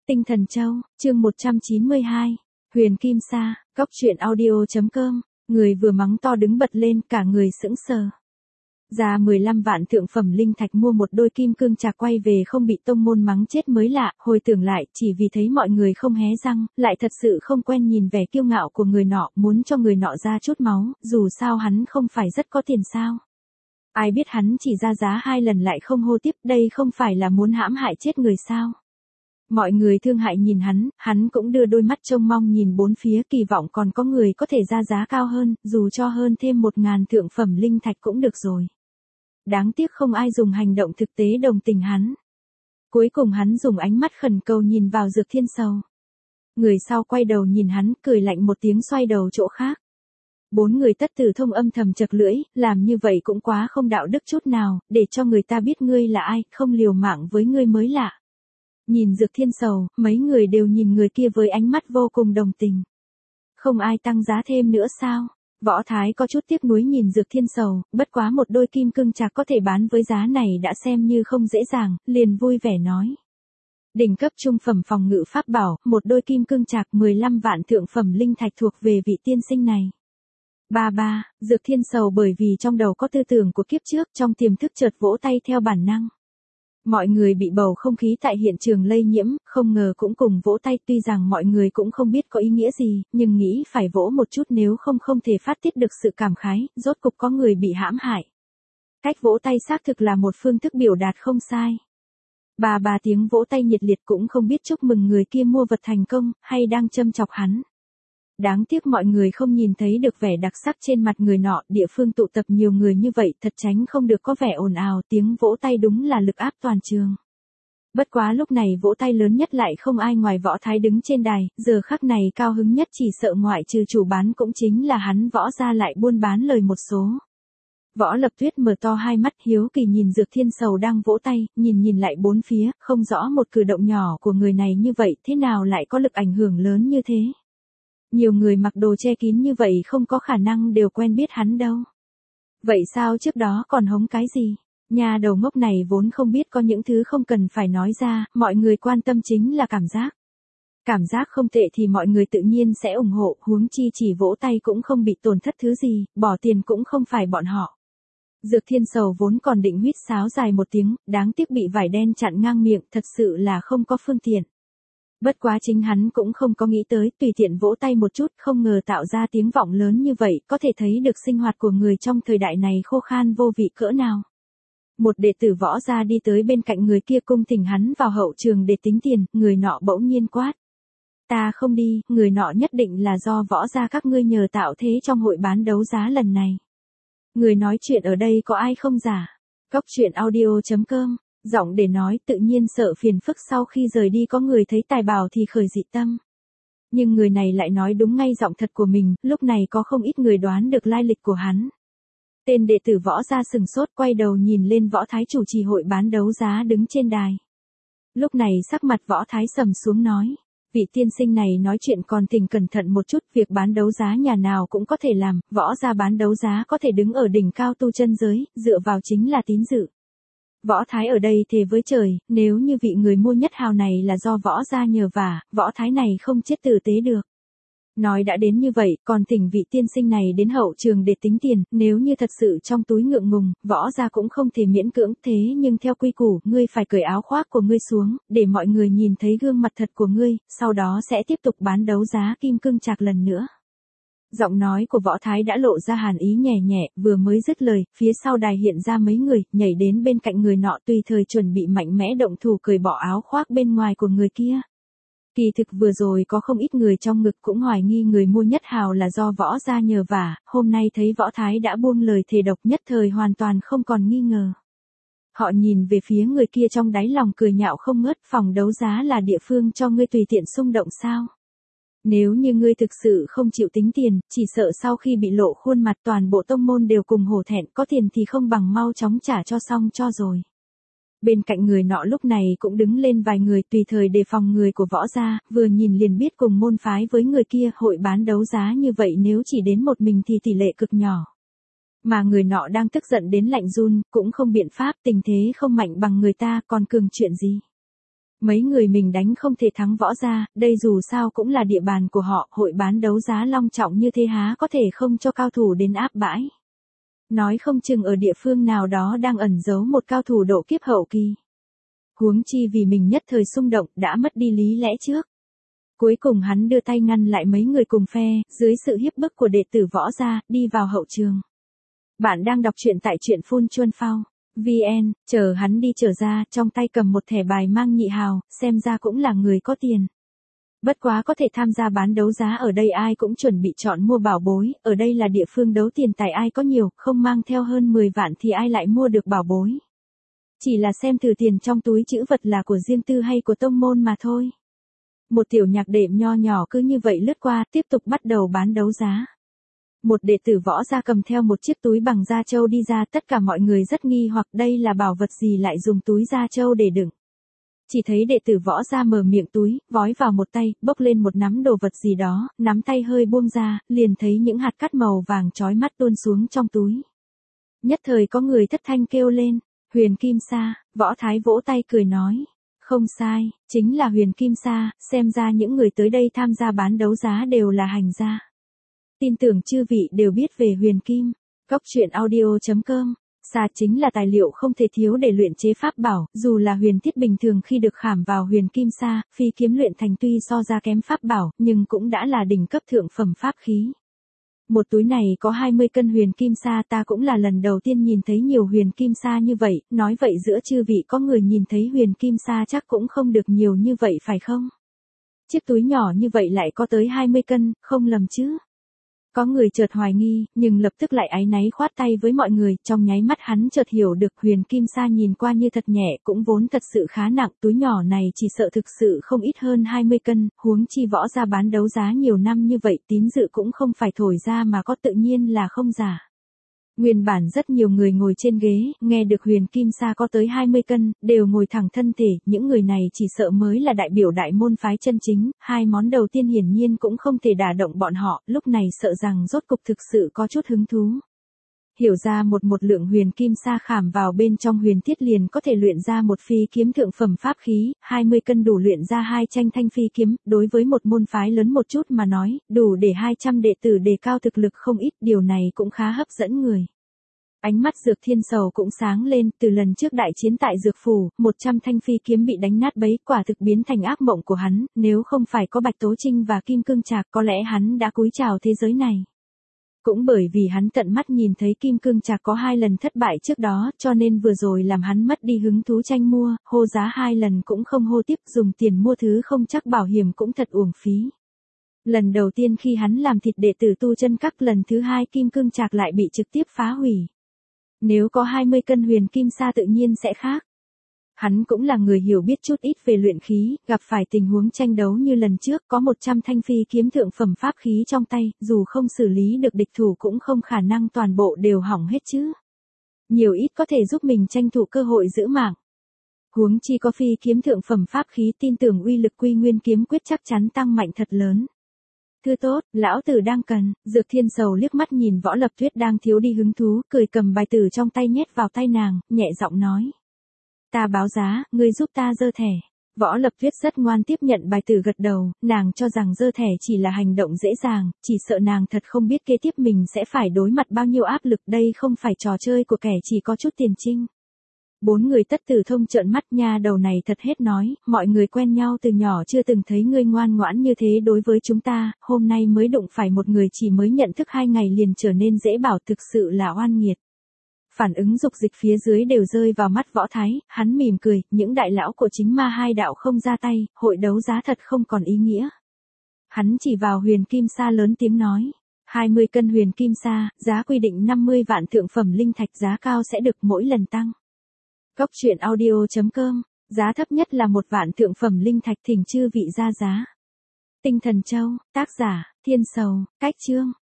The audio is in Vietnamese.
Tinh Thần Châu, chương 192, Huyền Kim Sa, Cóc truyện audio.com, người vừa mắng to đứng bật lên cả người sững sờ. Ra 15 vạn thượng phẩm linh thạch mua một đôi kim cương trạc quay về không bị tông môn mắng chết mới lạ, hồi tưởng lại chỉ vì thấy mọi người không hé răng, lại thật sự không quen nhìn vẻ kiêu ngạo của người nọ, muốn cho người nọ ra chút máu, dù sao hắn không phải rất có tiền sao. Ai biết hắn chỉ ra giá 2 lần lại không hô tiếp, đây không phải là muốn hãm hại chết người sao. Mọi người thương hại nhìn hắn cũng đưa đôi mắt trông mong nhìn bốn phía kỳ vọng còn có người có thể ra giá cao hơn, dù cho hơn thêm 1.000 thượng phẩm linh thạch cũng được rồi. Đáng tiếc không ai dùng hành động thực tế đồng tình hắn. Cuối cùng hắn dùng ánh mắt khẩn cầu nhìn vào Dược Thiên Sầu. Người sau quay đầu nhìn hắn, cười lạnh một tiếng xoay đầu chỗ khác. 4 người Tất Tử Thông âm thầm chật lưỡi, làm như vậy cũng quá không đạo đức chút nào, để cho người ta biết ngươi là ai, không liều mạng với ngươi mới lạ. Nhìn Dược Thiên Sầu, mấy người đều nhìn người kia với ánh mắt vô cùng đồng tình. Không ai tăng giá thêm nữa sao? Võ Thái có chút tiếc nuối nhìn Dược Thiên Sầu, bất quá một đôi kim cương trạc có thể bán với giá này đã xem như không dễ dàng, liền vui vẻ nói. Đỉnh cấp trung phẩm phòng ngự pháp bảo, một đôi kim cương trạc 15 vạn thượng phẩm linh thạch thuộc về vị tiên sinh này. Ba, Dược Thiên Sầu bởi vì trong đầu có tư tưởng của kiếp trước trong tiềm thức chợt vỗ tay theo bản năng. Mọi người bị bầu không khí tại hiện trường lây nhiễm, không ngờ cũng cùng vỗ tay, tuy rằng mọi người cũng không biết có ý nghĩa gì, nhưng nghĩ phải vỗ một chút nếu không thể phát tiết được sự cảm khái, rốt cục có người bị hãm hại. Cách vỗ tay xác thực là một phương thức biểu đạt không sai. Ba tiếng vỗ tay nhiệt liệt cũng không biết chúc mừng người kia mua vật thành công, hay đang châm chọc hắn. Đáng tiếc mọi người không nhìn thấy được vẻ đặc sắc trên mặt người nọ, địa phương tụ tập nhiều người như vậy thật tránh không được có vẻ ồn ào, tiếng vỗ tay đúng là lực áp toàn trường. Bất quá lúc này vỗ tay lớn nhất lại không ai ngoài Võ Thái đứng trên đài, giờ khắc này cao hứng nhất chỉ sợ ngoại trừ chủ bán cũng chính là hắn Võ gia lại buôn bán lời một số. Võ Lập Tuyết mở to hai mắt hiếu kỳ nhìn Dược Thiên Sầu đang vỗ tay, nhìn lại bốn phía, không rõ một cử động nhỏ của người này như vậy thế nào lại có lực ảnh hưởng lớn như thế. Nhiều người mặc đồ che kín như vậy không có khả năng đều quen biết hắn đâu. Vậy sao trước đó còn hống cái gì? Nhà đầu ngốc này vốn không biết có những thứ không cần phải nói ra, mọi người quan tâm chính là cảm giác. Cảm giác không tệ thì mọi người tự nhiên sẽ ủng hộ, huống chi chỉ vỗ tay cũng không bị tổn thất thứ gì, bỏ tiền cũng không phải bọn họ. Dược Thiên Sầu vốn còn định huýt sáo dài một tiếng, đáng tiếc bị vải đen chặn ngang miệng, thật sự là không có phương tiện. Bất quá chính hắn cũng không có nghĩ tới, tùy tiện vỗ tay một chút, không ngờ tạo ra tiếng vọng lớn như vậy, có thể thấy được sinh hoạt của người trong thời đại này khô khan vô vị cỡ nào. Một đệ tử Võ gia đi tới bên cạnh người kia cung thỉnh hắn vào hậu trường để tính tiền, người nọ bỗng nhiên quát. Ta không đi, người nọ nhất định là do Võ gia các ngươi nhờ tạo thế trong hội bán đấu giá lần này. Người nói chuyện ở đây có ai không giả? Cóc truyện audio.com. Giọng để nói tự nhiên sợ phiền phức sau khi rời đi có người thấy tài bảo thì khởi dị tâm. Nhưng người này lại nói đúng ngay giọng thật của mình, lúc này có không ít người đoán được lai lịch của hắn. Tên đệ tử Võ gia sừng sốt quay đầu nhìn lên Võ Thái chủ trì hội bán đấu giá đứng trên đài. Lúc này sắc mặt Võ Thái sầm xuống nói. Vị tiên sinh này nói chuyện còn thỉnh cẩn thận một chút, việc bán đấu giá nhà nào cũng có thể làm, Võ gia bán đấu giá có thể đứng ở đỉnh cao tu chân giới, dựa vào chính là tín dự. Võ Thái ở đây thề với trời, nếu như vị người mua nhất hào này là do Võ gia nhờ vả, Võ Thái này không chết tử tế được. Nói đã đến như vậy, còn thỉnh vị tiên sinh này đến hậu trường để tính tiền, nếu như thật sự trong túi ngượng ngùng, Võ gia cũng không thể miễn cưỡng, thế nhưng theo quy củ, ngươi phải cởi áo khoác của ngươi xuống, để mọi người nhìn thấy gương mặt thật của ngươi, sau đó sẽ tiếp tục bán đấu giá kim cương trạc lần nữa. Giọng nói của Võ Thái đã lộ ra hàn ý nhẹ nhẹ, vừa mới dứt lời, phía sau đài hiện ra mấy người, nhảy đến bên cạnh người nọ tùy thời chuẩn bị mạnh mẽ động thủ cởi bỏ áo khoác bên ngoài của người kia. Kỳ thực vừa rồi có không ít người trong ngực cũng hoài nghi người mua nhất hào là do Võ gia nhờ vả, hôm nay thấy Võ Thái đã buông lời thề độc nhất thời hoàn toàn không còn nghi ngờ. Họ nhìn về phía người kia trong đáy lòng cười nhạo không ngớt, phòng đấu giá là địa phương cho ngươi tùy tiện xung động sao? Nếu như ngươi thực sự không chịu tính tiền, chỉ sợ sau khi bị lộ khuôn mặt toàn bộ tông môn đều cùng hổ thẹn, có tiền thì không bằng mau chóng trả cho xong cho rồi. Bên cạnh người nọ lúc này cũng đứng lên vài người tùy thời đề phòng người của Võ gia, vừa nhìn liền biết cùng môn phái với người kia, hội bán đấu giá như vậy nếu chỉ đến một mình thì tỷ lệ cực nhỏ. Mà người nọ đang tức giận đến lạnh run, cũng không biện pháp, tình thế không mạnh bằng người ta, còn cường chuyện gì. Mấy người mình đánh không thể thắng Võ gia, đây dù sao cũng là địa bàn của họ, hội bán đấu giá long trọng như thế há có thể không cho cao thủ đến áp bãi. Nói không chừng ở địa phương nào đó đang ẩn giấu một cao thủ độ kiếp hậu kỳ. Huống chi vì mình nhất thời xung động đã mất đi lý lẽ trước. Cuối cùng hắn đưa tay ngăn lại mấy người cùng phe, dưới sự hiếp bức của đệ tử Võ gia, đi vào hậu trường. Bạn đang đọc truyện tại truyện Phun Chuân Phao. VN, chờ hắn đi trở ra, trong tay cầm một thẻ bài mang nhị hào, xem ra cũng là người có tiền. Bất quá có thể tham gia bán đấu giá ở đây ai cũng chuẩn bị chọn mua bảo bối, ở đây là địa phương đấu tiền tài ai có nhiều, không mang theo hơn 10 vạn thì ai lại mua được bảo bối. Chỉ là xem thử tiền trong túi trữ vật là của riêng tư hay của tông môn mà thôi. Một tiểu nhạc đệm nho nhỏ cứ như vậy lướt qua, tiếp tục bắt đầu bán đấu giá. Một đệ tử Võ gia cầm theo một chiếc túi bằng da trâu đi ra, tất cả mọi người rất nghi hoặc đây là bảo vật gì lại dùng túi da trâu để đựng. Chỉ thấy đệ tử Võ gia mở miệng túi, vói vào một tay, bốc lên một nắm đồ vật gì đó, nắm tay hơi buông ra, liền thấy những hạt cát màu vàng chói mắt tuôn xuống trong túi. Nhất thời có người thất thanh kêu lên, Huyền Kim Sa, Võ Thái vỗ tay cười nói. Không sai, chính là Huyền Kim Sa, xem ra những người tới đây tham gia bán đấu giá đều là hành gia. Tin tưởng chư vị đều biết về Huyền Kim. Góc truyện audio.com. Sa chính là tài liệu không thể thiếu để luyện chế pháp bảo, dù là huyền thiết bình thường khi được khảm vào Huyền Kim Sa, phi kiếm luyện thành tuy so ra kém pháp bảo, nhưng cũng đã là đỉnh cấp thượng phẩm pháp khí. Một túi này có 20 cân Huyền Kim Sa, ta cũng là lần đầu tiên nhìn thấy nhiều Huyền Kim Sa như vậy, nói vậy giữa chư vị có người nhìn thấy Huyền Kim Sa chắc cũng không được nhiều như vậy phải không? Chiếc túi nhỏ như vậy lại có tới 20 cân, không lầm chứ? Có người chợt hoài nghi, nhưng lập tức lại áy náy khoát tay với mọi người, trong nháy mắt hắn chợt hiểu được Huyền Kim Sa nhìn qua như thật nhẹ, cũng vốn thật sự khá nặng, túi nhỏ này chỉ sợ thực sự không ít hơn 20 cân, huống chi Võ gia bán đấu giá nhiều năm như vậy, tín dự cũng không phải thổi ra mà có, tự nhiên là không giả. Nguyên bản rất nhiều người ngồi trên ghế, nghe được Huyền Kim Sa có tới 20 cân, đều ngồi thẳng thân thể, những người này chỉ sợ mới là đại biểu đại môn phái chân chính, hai món đầu tiên hiển nhiên cũng không thể đả động bọn họ, lúc này sợ rằng rốt cục thực sự có chút hứng thú. Hiểu ra một lượng Huyền Kim Sa khảm vào bên trong huyền thiết liền có thể luyện ra một phi kiếm thượng phẩm pháp khí, 20 cân đủ luyện ra 2 tranh thanh phi kiếm, đối với một môn phái lớn một chút mà nói, đủ để 200 đệ tử đề cao thực lực không ít, điều này cũng khá hấp dẫn người. Ánh mắt Dược Thiên Sầu cũng sáng lên, từ lần trước đại chiến tại Dược Phủ, 100 thanh phi kiếm bị đánh nát bấy, quả thực biến thành ác mộng của hắn, nếu không phải có Bạch Tố Trinh và Kim Cương Trạc có lẽ hắn đã cúi chào thế giới này. Cũng bởi vì hắn tận mắt nhìn thấy Kim Cương Trạc có 2 lần thất bại trước đó, cho nên vừa rồi làm hắn mất đi hứng thú tranh mua, hô giá 2 lần cũng không hô tiếp, dùng tiền mua thứ không chắc bảo hiểm cũng thật uổng phí. Lần đầu tiên khi hắn làm thịt đệ tử Tu Chân Các, lần thứ 2 Kim Cương Trạc lại bị trực tiếp phá hủy. Nếu có 20 cân Huyền Kim Sa tự nhiên sẽ khác. Hắn cũng là người hiểu biết chút ít về luyện khí, gặp phải tình huống tranh đấu như lần trước có 100 thanh phi kiếm thượng phẩm pháp khí trong tay, dù không xử lý được địch thủ cũng không khả năng toàn bộ đều hỏng hết chứ. Nhiều ít có thể giúp mình tranh thủ cơ hội giữ mạng. Huống chi có phi kiếm thượng phẩm pháp khí, tin tưởng uy lực Quy Nguyên kiếm quyết chắc chắn tăng mạnh thật lớn. Thư tốt, lão tử đang cần. Dược Thiên Sầu liếc mắt nhìn Võ Lập Tuyết đang thiếu đi hứng thú, cười cầm bài tử trong tay nhét vào tay nàng, nhẹ giọng nói. Ta báo giá, ngươi giúp ta giơ thẻ. Võ Lập Tuyết rất ngoan tiếp nhận bài tử gật đầu, nàng cho rằng giơ thẻ chỉ là hành động dễ dàng, chỉ sợ nàng thật không biết kế tiếp mình sẽ phải đối mặt bao nhiêu áp lực, đây không phải trò chơi của kẻ chỉ có chút tiền trinh. 4 người Tất Tử Thông trợn mắt, nha đầu này thật hết nói, mọi người quen nhau từ nhỏ chưa từng thấy ngươi ngoan ngoãn như thế đối với chúng ta, hôm nay mới đụng phải một người chỉ mới nhận thức 2 ngày liền trở nên dễ bảo, thực sự là oan nghiệt. Phản ứng dục dịch phía dưới đều rơi vào mắt Võ Thái, hắn mỉm cười, những đại lão của chính ma hai đạo không ra tay, hội đấu giá thật không còn ý nghĩa. Hắn chỉ vào Huyền Kim Sa lớn tiếng nói. 20 cân Huyền Kim Sa, giá quy định 50 vạn thượng phẩm linh thạch, giá cao sẽ được mỗi lần tăng. Góc truyện audio.com, giá thấp nhất là 1 vạn thượng phẩm linh thạch, thỉnh chư vị ra giá. Tinh Thần Châu, tác giả, Thiên Sầu, cách chương.